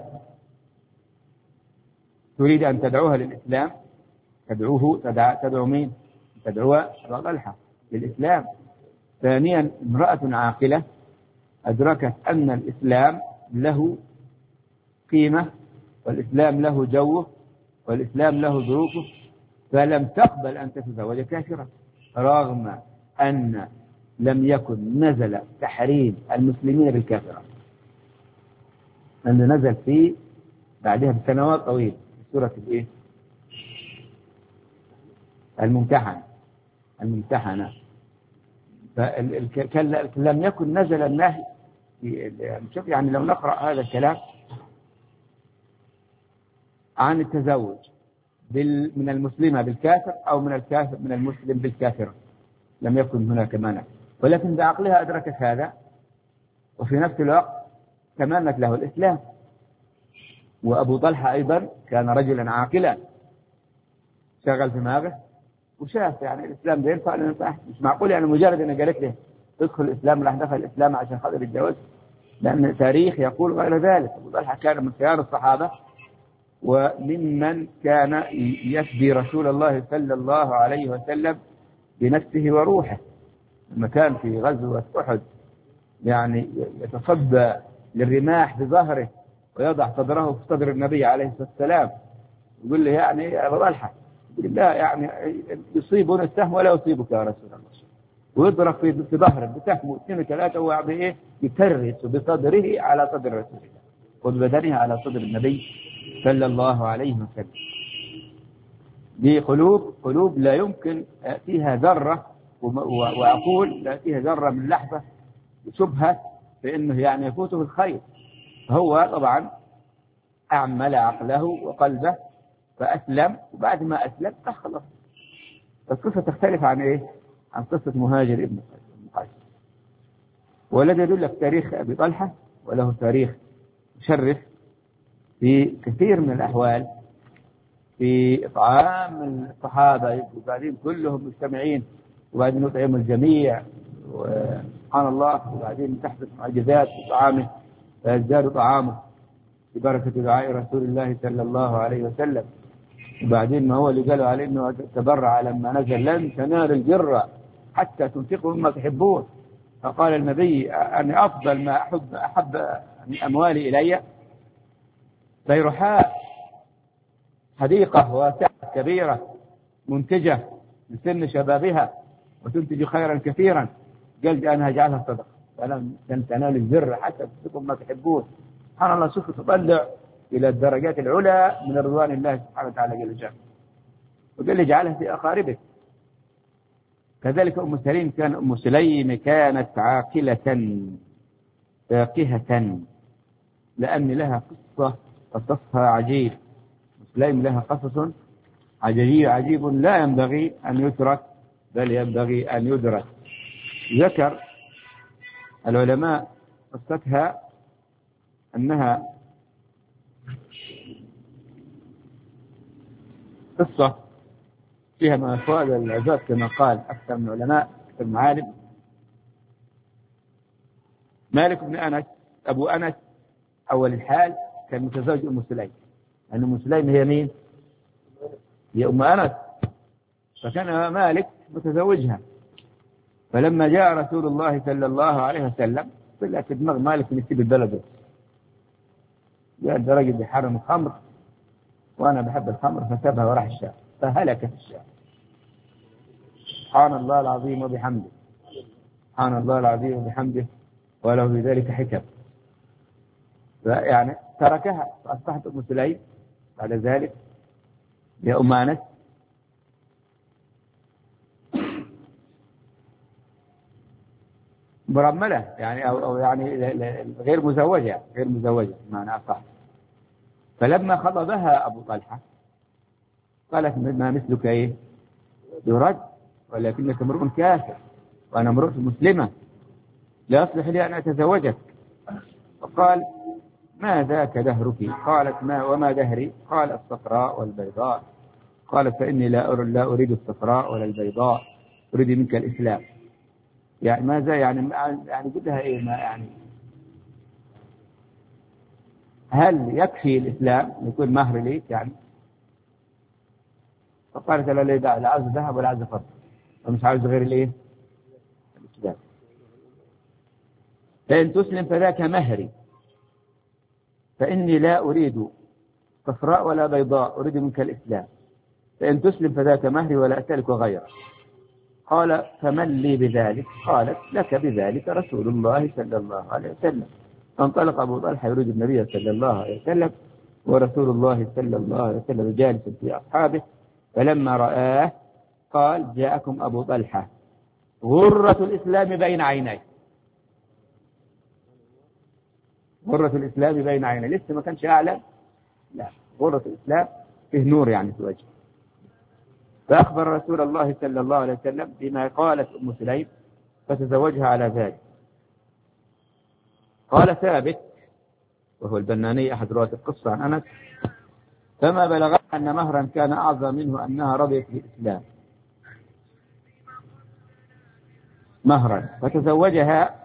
تريد أن تدعوها للإسلام، تدعو مين؟ تدعوها أبا طلحة للإسلام. ثانيا امرأة عاقلة أدركت أن الإسلام له قيمة، والإسلام له جوه، والإسلام له ظروفه، فلم تقبل أن تتزوج كافرا، رغم أن لم يكن نزل تحريم المسلمين بالكافرة، أنه نزل فيه بعدها بسنوات طويلة في سورة الممتحنة. لم يكن نزل النهي. شوف يعني لو نقرأ هذا الكلام عن التزوج من المسلمة بالكافر أو من المسلم بالكافر، لم يكن هناك مانع، ولكن بعقلها أدركت هذا، وفي نفس الوقت تمنت له الإسلام. وأبو طلحة أيضا كان رجلا عاقلا، شغل دماغه وشاف يعني الإسلام ده ينفع ولا ينفع. مش معقول يعني مجرد أن قالت له ادخل الإسلام راح دخل الإسلام عشان خاطر الجواز، لأن التاريخ يقول غير ذلك. أبو طلحة كان من خيار الصحابة، وممن كان يفدي رسول الله صلى الله عليه وسلم بنفسه وروحه، لما كان في غزوة أحد يعني يتصدى للرماح بظهره ويضع صدره في صدر النبي عليه الصلاة والسلام، يقول له يعني يا أبو طلحة، يقول لا يعني يصيبون السهم ولا يصيبك يا رسول الله، ويضرب في ظهره بسهم 2 و3 وهو يكرس بصدره على صدر رسول الله وببدنه على صدر النبي صلى الله عليه وسلم. دي قلوب لا يمكن فيها ذرة، وأقول لا فيها ذرة من لحظة شبهة بأنه يعني يفوته الخير. هو طبعا أعمل عقله وقلبه فأسلم، وبعد ما أسلم خلاص. القصة تختلف عن قصة مهاجر ابن قيس. والذي يدل تاريخ أبي طلحة وله تاريخ مشرف في كثير من الأحوال، في إطعام الصحابة، وبعدين كلهم مجتمعين وبعدين يطعم الجميع وسبحان الله، وبعدين تحدث معجزات في طعامه فيزداد طعامه ببركة دعاء رسول الله صلى الله عليه وسلم. وبعدين ما هو اللي قالوا عليه انه تبرع لما نزل لن تنال البر حتى تنفقوا مما تحبون، فقال النبي أن أفضل ما أحب من أموالي إلي بيرحاء، حديقة واسعة كبيرة منتجة من سن شبابها وتنتج خيرا كثيرا، قال أنا هجعلها صدقة لن تنال البر حتى تنفقوا مما تحبون. سبحان الله، شوف تطلع إلى الدرجات العلى من رضوان الله سبحانه وتعالى جل جلاله. وقال لي اجعلها في أقاربك. كذلك أم سليم كانت عاقلة فاقهة، لأن لها قصصها عجيب. سليم لها قصص عجيب لا ينبغي أن يترك، بل ينبغي أن يدرك. ذكر العلماء قصتها أنها قصة فيها من أفواد العزات كما قال أكثر من علماء أكثر من عالم. مالك بن أنس أبو أنس أول الحال كان متزوج أم سليم، لأن أم سليم هي مين؟ هي أم أنس، فكان مالك متزوجها. فلما جاء رسول الله صلى الله عليه وسلم طلعت دماغ مالك من يسيب البلد، جاء الدرجة بحرم الخمر وأنا بحب الخمر فسابها وراح الشام فهلكت الشام. سبحان الله العظيم وبحمده، سبحان الله العظيم وبحمده وله بذلك حكم. يعني تركها فأصبحت أم سليم بعد ذلك يا أم أنس؟ مرملة يعني أو يعني غير مزوجة، غير مزوجة بمعنى أصح. فلما خطبها أبو طلحة قالت ما مثلك إيه يرد، ولكنك امرؤ كافر وأنا امرؤ مسلمة لا يصلح لي أن أتزوجك. فقال ما ذاك دهرك؟ قالت وما دهري؟ قال الصفراء والبيضاء. قالت فإني لا أريد الصفراء ولا البيضاء، أريد منك الإسلام. يعني ماذا يعني بدها إيه؟ ما يعني هل يكفي الإسلام يكون مهر ليك يعني؟ فقالت لا عاوز ذهب ولا عاوز فضة، ومش عاوز غير الإيه؟ الإسلام. فإن تسلم فذاك مهري، فإني لا أريد صفراء ولا بيضاء، أريد منك الإسلام. فإن تسلم فذاك مهري ولا أسألك غيره. قال فمن لي بذلك؟ قالت لك بذلك رسول الله صلى الله عليه وسلم. فانطلق أبو طلحة يريد النبي صلى الله عليه وسلم، ورسول الله صلى الله عليه وسلم جالس في أصحابه، فلما رآه قال جاءكم أبو طلحة غرة الإسلام بين عينيه. غرة الإسلام بين عينيه، لسه ما كانش أعلم، لا غرة الإسلام فيه نور يعني في وجهه. فأخبر رسول الله صلى الله عليه وسلم بما قالت أم سليم فتزوجها على ذلك. قال ثابت وهو البناني أحد رواة القصة عن أنس فما بلغ أن مهرا كان أعظم منه أنها رضيت بالإسلام مهرا، فتزوجها،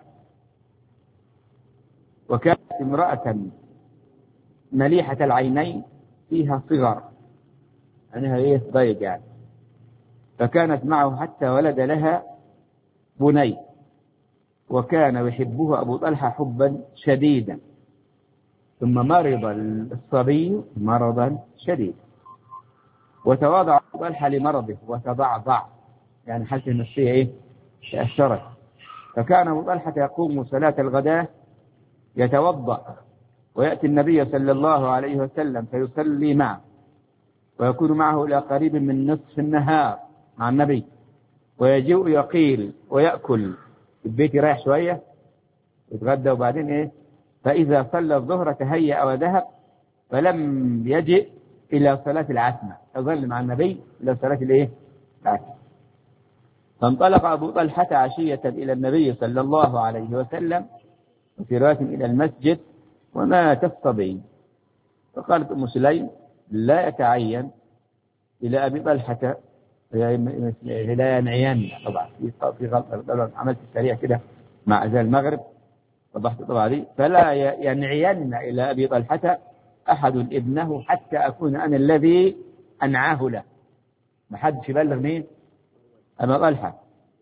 وكانت امرأة مليحة العينين فيها صغر، يعني هي ضيق يعني، فكانت معه حتى ولد لها بني، وكان يحبه أبو طلحة حبا شديدا. ثم مرض الصبي مرضا شديدا، وتواضع أبو طلحة لمرضه وتضعضع، يعني حالته النفسية إيه؟ تأثرت. فكان أبو طلحة يقوم صلاة الغداة يتوضأ ويأتي النبي صلى الله عليه وسلم فيصلي معه، ويكون معه إلى قريب من نصف النهار مع النبي، ويجيء يقيل ويأكل في البيت، رايح شوية يتغدى وبعدين إيه؟ فإذا صلى الظهر تهيأ وذهب، فلم يجئ إلى صلاة العتمة، يظل مع النبي إلى صلاة الإيه؟ العتمة. فانطلق أبو طلحة عشية إلى النبي صلى الله عليه وسلم، وفي رواية إلى المسجد، ومات الصبي. فقالت أم سليم لا يتعين إلى أبي طلحة، لا ينعين، طبعا في غلط عملت السريع كده مع أذان المغرب وضحت طبعا دي، فلا ينعين إلى أبي طلحة أحد ابنه حتى أكون أنا الذي أنعاه له. ما حدش يبلغ مين؟ أبا طلحة.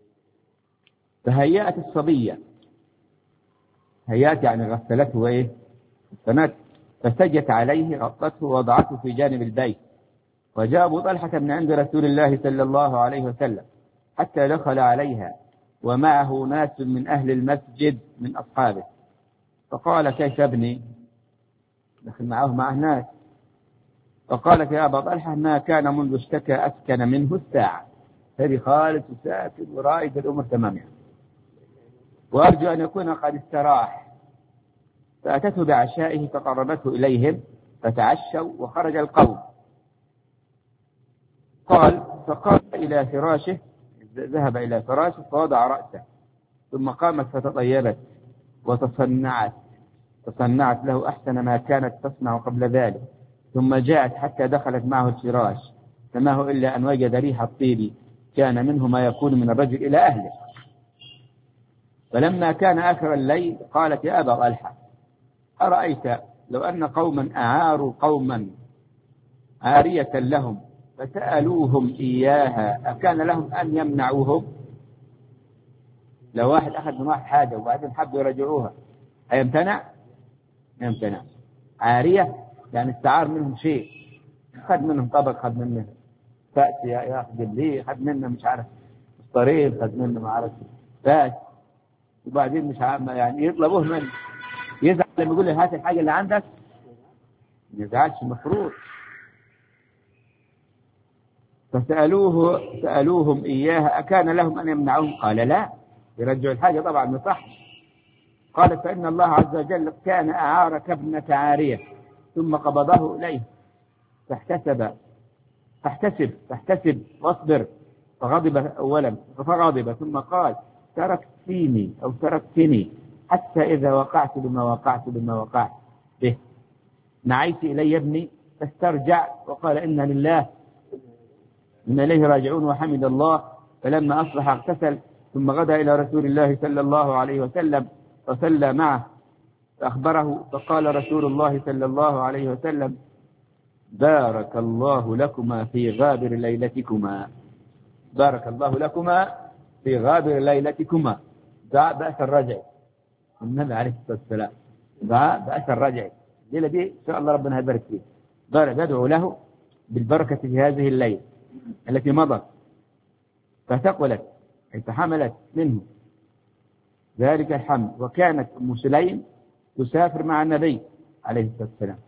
فهيأت الصبية، هيأت يعني غسلته وإيه؟ فسجت عليه غطته ووضعته في جانب البيت. وجاء أبو طلحة من عند رسول الله صلى الله عليه وسلم حتى دخل عليها، ومعه ناس من أهل المسجد من أصحابه. فقال كيف ابني؟ دخل معه ناس. فقالت يا أبا طلحة ما كان منذ اشتكى أسكن منه الساعة، هذه خالد وساكت ورائد الأمر تمام يعني. وأرجو أن يكون قد استراح. فأتته بعشائه فقربته إليهم فتعشوا، وخرج القوم. فقام إلى فراشه، ذهب إلى فراشه فوضع رأسه، ثم قامت فتطيبت وتصنعت له أحسن ما كانت تصنع قبل ذلك، ثم جاءت حتى دخلت معه الفراش، فما هو إلا أن وجد ريح الطيب كان منه ما يكون من الرجل إلى أهله. فلما كان آخر الليل قالت يا أبا طلحة أرأيت لو أن قوما أعاروا قوما عارية لهم فسألوهم إياها أكان لهم أن يمنعوهم؟ لو واحد أخذ من واحد حاجة وبعدين حبوا يرجعوها هيمتنع؟ يمتنع. عارية يعني استعار منهم شيء، خد منهم طبق، خد منهم فأس ياخذ لي، خد منهم مش عارف مصطرين، خد منهم ما عارف فأس، وبعدين مش عارف يعني يطلبوه منه، يزعل لما يقول له هات الحاجة اللي عندك؟ ما يزعلش المفروض. سألوهم إياها أكان لهم أن يمنعوهم؟ قال لا، يرجعوا الحاجة طبعا ما صح. قال فإن الله عز وجل كان أعارك ابنة عارية ثم قبضه إليه فاحتسب واصبر. فغضب أولا فغضب ثم قال تركتني حتى إذا وقعت بما وقعت به نعيت إلي ابني فاسترجع وقال إنا لله إن إليه راجعون وحمد الله. فلما أصبح اغتسل ثم غدا إلى رسول الله صلى الله عليه وسلم وصلى معه فأخبره. فقال رسول الله صلى الله عليه وسلم بارك الله لكما في غابر ليلتكما. بارك الله لكما في غابر ليلتكما. دعاء بأس الرجع النبي عليه الصلاة والسلام، دعاء بأس الرجع. الليلة دي إن شاء الله ربنا يبارك فيه. بدعو له بالبركة في هذه الليلة التي مضت فثقلت أي فحملت منه ذلك الحمل. وكانت أم سليم تسافر مع النبي عليه الصلاة والسلام،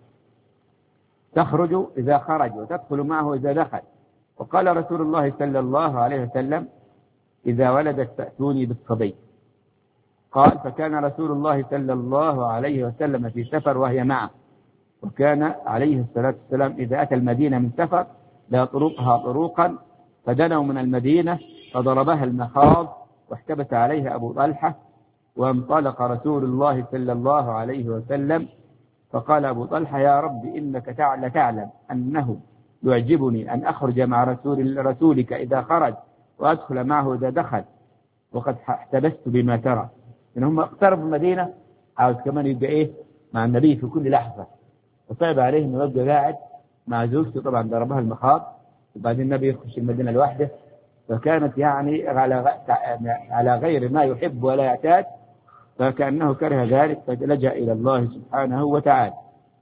تخرج إذا خرج وتدخل معه إذا دخل. وقال رسول الله صلى الله عليه وسلم إذا ولدت فأتوني بالصبي. قال فكان رسول الله صلى الله عليه وسلم في سفر وهي معه، وكان عليه الصلاة والسلام إذا أتى المدينة من سفر لا طرقها طروقا فدنوا من المدينة فضربها المخاض واحتبس عليها أبو طلحة. وانطلق رسول الله صلى الله عليه وسلم فقال أبو طلحة يا رب إنك تعلم أنه يعجبني أن أخرج مع رسولك إذا خرج وأدخل معه إذا دخل وقد احتبست بما ترى. إن هم اقتربوا المدينة عاوز كمان يبقى مع النبي في كل لحظة، وصعب عليه أنه يبقى قاعد مع زوجته. طبعا ضربها المخاض وبعدين النبي يخش المدينة لوحده، فكانت يعني على غير ما يحب ولا يعتاد، فكأنه كره ذلك فلجأ إلى الله سبحانه وتعالى.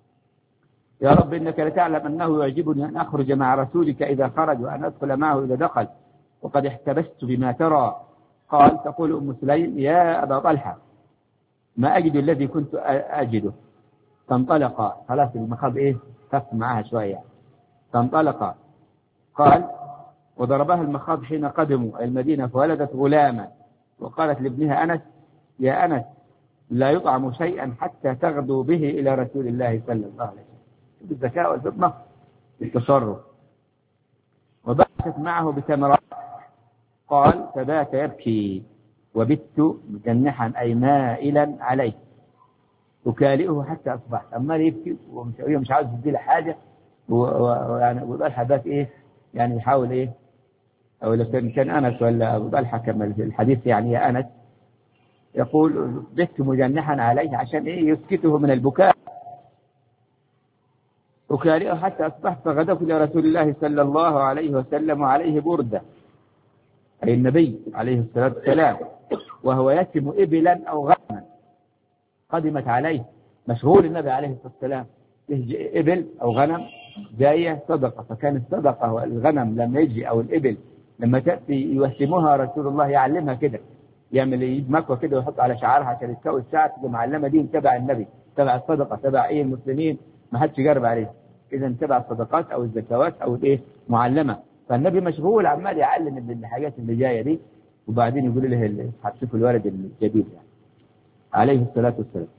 يا رب إنك لتعلم أنه يعجبني أن أخرج مع رسولك إذا خرج وأن أدخل معه إذا دخل وقد احتبست بما ترى. قال تقول أم سليم يا أبا طلحة ما أجد الذي كنت أجده. فانطلق خلاص المخاض خف معها شوية فانطلق. قال وضربها المخاض حين قدموا المدينة فولدت غلاما. وقالت لابنها أنس يا أنس لا يطعم شيئا حتى تغدو به إلى رسول الله صلى الله عليه وسلم. بالذكاء والفطنة بالتصرف. وبعثت معه بتمرات. قال فبات يبكي وبت مجنحا أي مائلا عليه أكالئه حتى أصبحت. أما يبكي ومش عاوز يدي حاجة ويعني أبو طلحة بات يعني يحاول أو لو كان أنس ولا أبو طلحة كما الحديث يعني يا أنس يقول بت مجنحا عليه عشان يسكته من البكاء. أكالئه حتى أصبحت فغدوت إلى رسول الله صلى الله عليه وسلم وعليه بردة أي النبي عليه الصلاة والسلام وهو يتم إبلا أو غنما قدمت عليه. مشغول النبي عليه الصلاة والسلام إبل أو غنم جاية صدقة. فكان الصدقة والغنم لما يجي أو الإبل لما تأتي يوسموها رسول الله يعلمها كده، يعمل يجيب مكوى كده ويحط على شعرها عشان يتكوي الشعر تبقى معلمة دي تبع النبي تبع الصدقة تبع المسلمين ما حدش يجرب عليه. إذا تبع الصدقات أو الزكوات أو معلمة. فالنبي مشغول عمال يعلم الحاجات اللي جاية دي وبعدين يقول له هتشوفوا الولد الجديد يعني عليه الصلاة والسلام.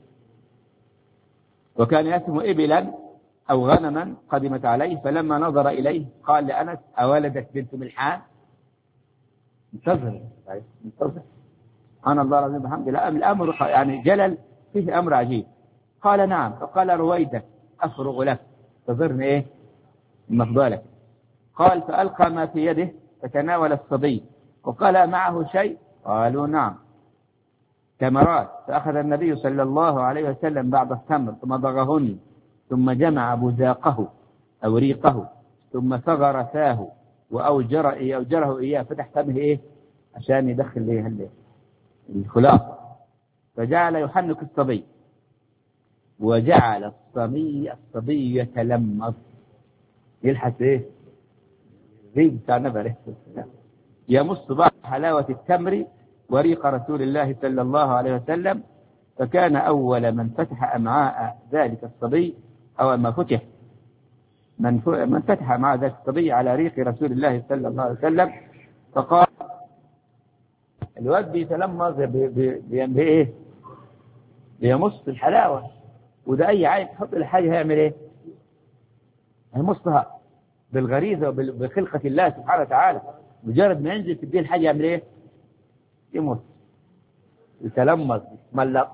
وكان يسم إبلا أو غنما قدمت عليه فلما نظر إليه قال لأنس أولدت بنت ملحان. انتظر سبحان الله العظيم بحمد الله. الأمر يعني جلل فيه أمر عجيب. قال نعم. فقال رويدك أفرغ لك انتظرني مفضلك. قال فألقى ما في يده فتناول الصبي وقال معه شيء قالوا نعم تمرات. فأخذ النبي صلى الله عليه وسلم بعض التمر فمضغهن ثم جمع بزاقه أو ريقه ثم صغر فاه وأوجره إياه فتح فمه عشان يدخل الخلاصة. فجعل يحنك الصبي وجعل الصبي يتلمض يلحس ريق بتاع النبي عليه الصلاة والسلام يمص بعض حلاوة التمر وريق رسول الله صلى الله عليه وسلم. فكان أول من فتح أمعاء ذلك الصبي أو ما فتح من فتح مع ذات الصبي على ريق رسول الله صلى الله عليه وسلم، فقال الواد بيتلمظ بإيه؟ بيمص الحلاوة، وده أي عيل تحط الحاجة هيعمل إيه؟ هيمصها بالغريزة وبخلقة الله سبحانه وتعالى. مجرد ما ينزل تديه الحاجة يعمل إيه؟ يمص، يتلمظ، يتملق،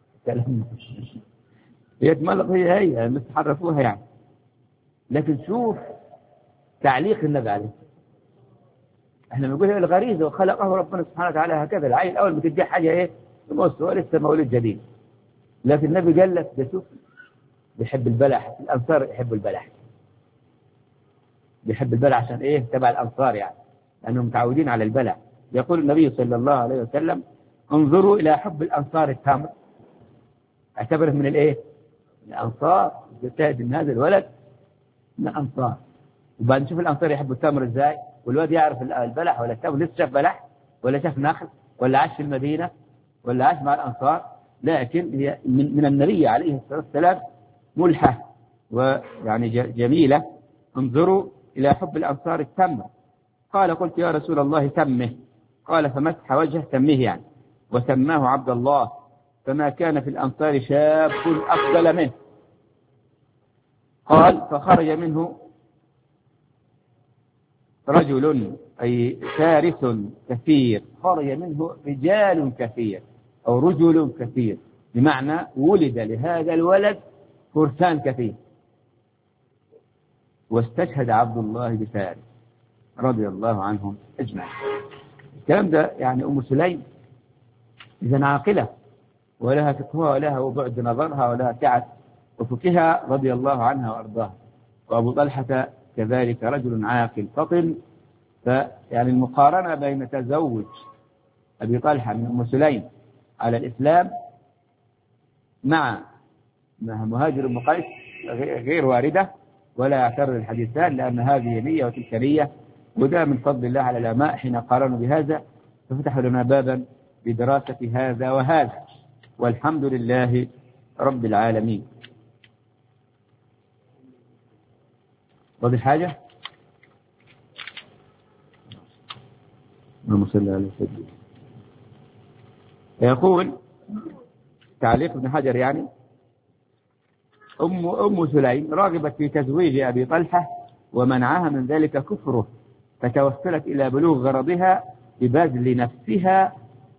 يتملق، هي مش حرفوها يعني. لكن شوف تعليق النبي عليه، احنا بنقول الغريزة وخلقه ربنا سبحانه وتعالى هكذا. العيل الأول بتديه حاجة إيه؟ يمص، هو لسه مولود جديد. لكن النبي قال لك ده شوف بيحب البلح، الأنصار يحبوا البلح، بيحب البلح عشان إيه؟ تبع الأنصار يعني، لأنهم متعودين على البلح. يقول النبي صلى الله عليه وسلم انظروا إلى حب الأنصار التمر، اعتبره من الإيه؟ الأنصار، يجتهد من هذا الولد من الأنصار. وبعد نشوف الأنصار يحبوا التمر إزاي، والواد يعرف البلح ولا التمر، لسه شاف بلح ولا شاف نخل ولا عاش في المدينة ولا عاش مع الأنصار، لكن هي من النبي عليه الصلاة والسلام ملحة ويعني جميلة. انظروا إلى حب الأنصار التمر. قال قلت يا رسول الله سمه، قال فمسح وجهه، سميه يعني، وسماه عبد الله، فما كان في الأنصار شاب أفضل منه. قال فخرج منه رجل أي فارس كثير، خرج منه رجال كثير أو رجل كثير، بمعنى ولد لهذا الولد فرسان كثير. واستشهد عبد الله بفارس رضي الله عنهم أجمعين. الكلام ده يعني أم سليم إذا عاقلة ولها فقهها ولها وبعد نظرها ولها سعة وفقهها رضي الله عنها وأرضاها. وأبو طلحة كذلك رجل عاقل فطن. فيعني المقارنة بين تزوج أبي طلحة من أم سليم على الإسلام مع مهاجر أم قيس غير واردة ولا يعترض الحديثان، لأن هذه نية وتلك نية، وده من فضل الله على العلماء حين قارنوا بهذا ففتحوا لنا بابا بدراسة هذا وهذا، والحمد لله رب العالمين. واضح حاجة؟ اللهم صل على سيدنا. يقول تعليق ابن حجر يعني أم سليم رغبت في تزويج أبي طلحة ومنعها من ذلك كفره، فتوسلت إلى بلوغ غرضها ببذل نفسها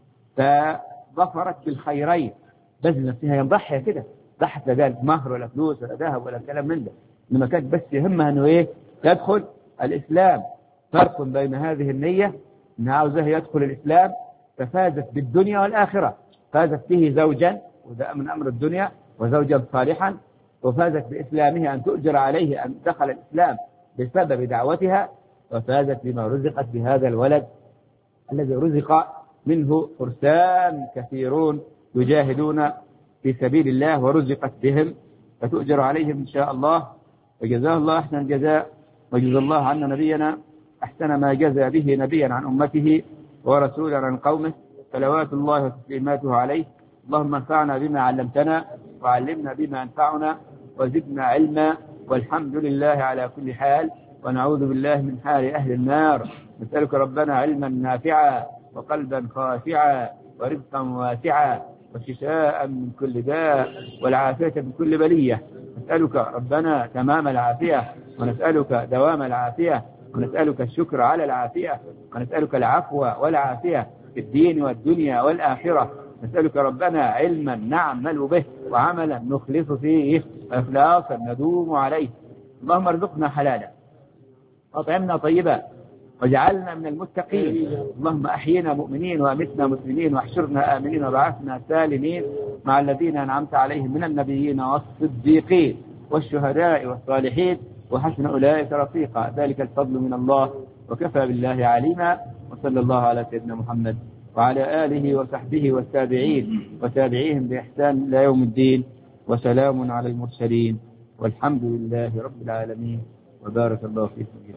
فظفرت بالخيرين. بذل نفسها ينضحي كده، ضحت لا قالت مهر ولا فلوس ولا ذهب ولا كلام من ده، إنما كانت بس يهمها إنه إيه؟ يدخل الإسلام. فرق بين هذه النية إنها عاوزاه يدخل الإسلام ففازت بالدنيا والآخرة، فازت به زوجا وده من أمر الدنيا وزوجا صالحا، وفازت بإسلامه أن تؤجر عليه أن دخل الإسلام بسبب دعوتها، وفازت بما رزقت بهذا الولد الذي رزق منه فرسان كثيرون يجاهدون في سبيل الله ورزقت بهم، فتؤجر عليهم إن شاء الله. وجزاه الله أحسن الجزاء، وجزا الله عنا نبينا أحسن ما جزى به نبيا عن أمته ورسولا عن قومه، صلوات الله وتسليماته عليه. اللهم انفعنا بما علمتنا وعلمنا بما ينفعنا وزدنا علما، والحمد لله على كل حال، ونعوذ بالله من حال أهل النار. نسألك ربنا علما نافعا وقلبا خاشعا ورزقا واسعا وشفاء من كل داء والعافية من كل بلية. نسألك ربنا تمام العافية، ونسألك دوام العافية، ونسألك الشكر على العافية، ونسألك العفو والعافية في الدين والدنيا والآخرة. نسألك ربنا علما نعمل به وعملا نخلص فيه وإخلاصا ندوم عليه. اللهم ارزقنا حلالا وأطعمنا طيبا واجعلنا من المتقين. اللهم أحينا مؤمنين وأمتنا مسلمين واحشرنا آمنين وبعثنا سالمين مع الذين أنعمت عليهم من النبيين والصديقين والشهداء والصالحين وحسن أولئك رفيقا. ذلك الفضل من الله وكفى بالله عليما. وصلى الله على سيدنا محمد وعلى آله وصحبه والتابعين وتابعيهم بإحسان إلى يوم الدين، وسلام على المرسلين والحمد لله رب العالمين، وبارك الله فيكم.